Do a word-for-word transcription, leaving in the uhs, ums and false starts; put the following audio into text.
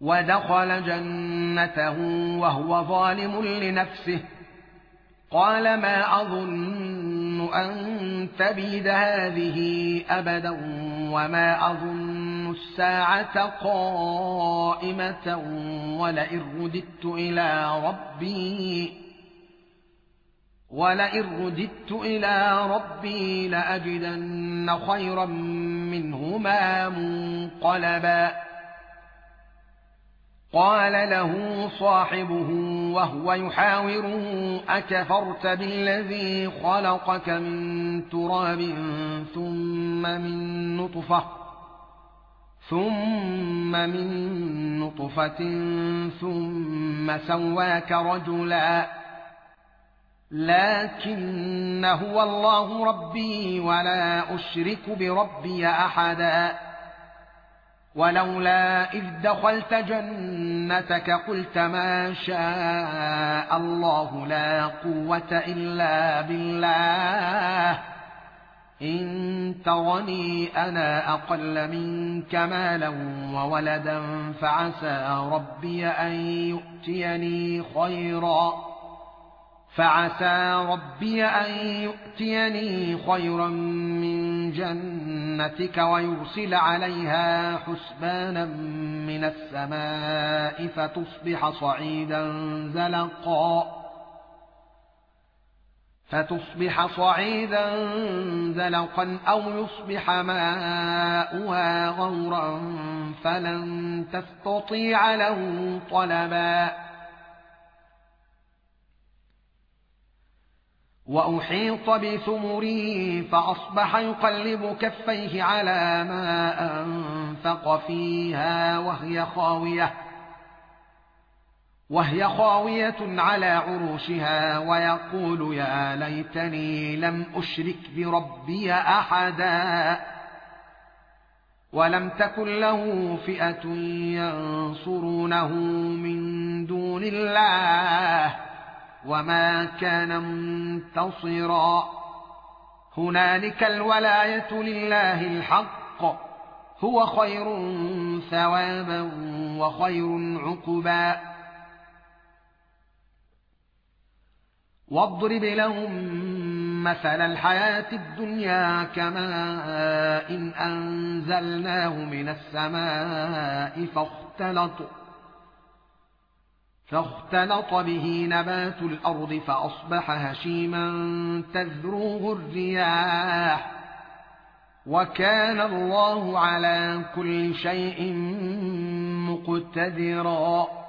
ودخل جنته وهو ظالم لنفسه قال ما أظن أن تبيد هذه أبدا وما أظن الساعة قائمة ولئن رددت إلى ربي ولئن رددت إلى ربي لأجدن خيرا منهما منقلبا قال له صاحبه وهو يحاوره أكفرت بالذي خلقك من تراب ثم من نطفة ثم من نطفة ثم سواك رجلا لكن هو الله ربي ولا أشرك بربي أحدا ولولا إذ دخلت جنتك قلت ما شاء الله لا قوة إلا بالله إن ترني أنا أقل منك مالا وولدا فعسى ربي أن يؤتيني خيرا فعسى ربي أن يؤتيني خيرا من جنتك ويرسل عليها حسبانا من السماء فتصبح صعيدا زلقا فتصبح صعيدا زلقا أو يصبح ماؤها غورا فلن تستطيع له طلبا وأحيط بثمره فأصبح يقلب كفيه على ما أنفق فيها وهي خاوية وهي خاوية على عروشها ويقول يا ليتني لم أشرك بربي أحدا ولم تكن له فئة ينصرونه من دون الله وما كان منتصرا هنالك الولاية لله الحق هو خير ثوابا وخير عقبا واضرب لهم مثل الحياة الدنيا كماء إن أنزلناه من السماء فاختلط فاختلط به نبات الأرض فأصبح هشيما تذروه الرياح وكان الله على كل شيء مقتدرا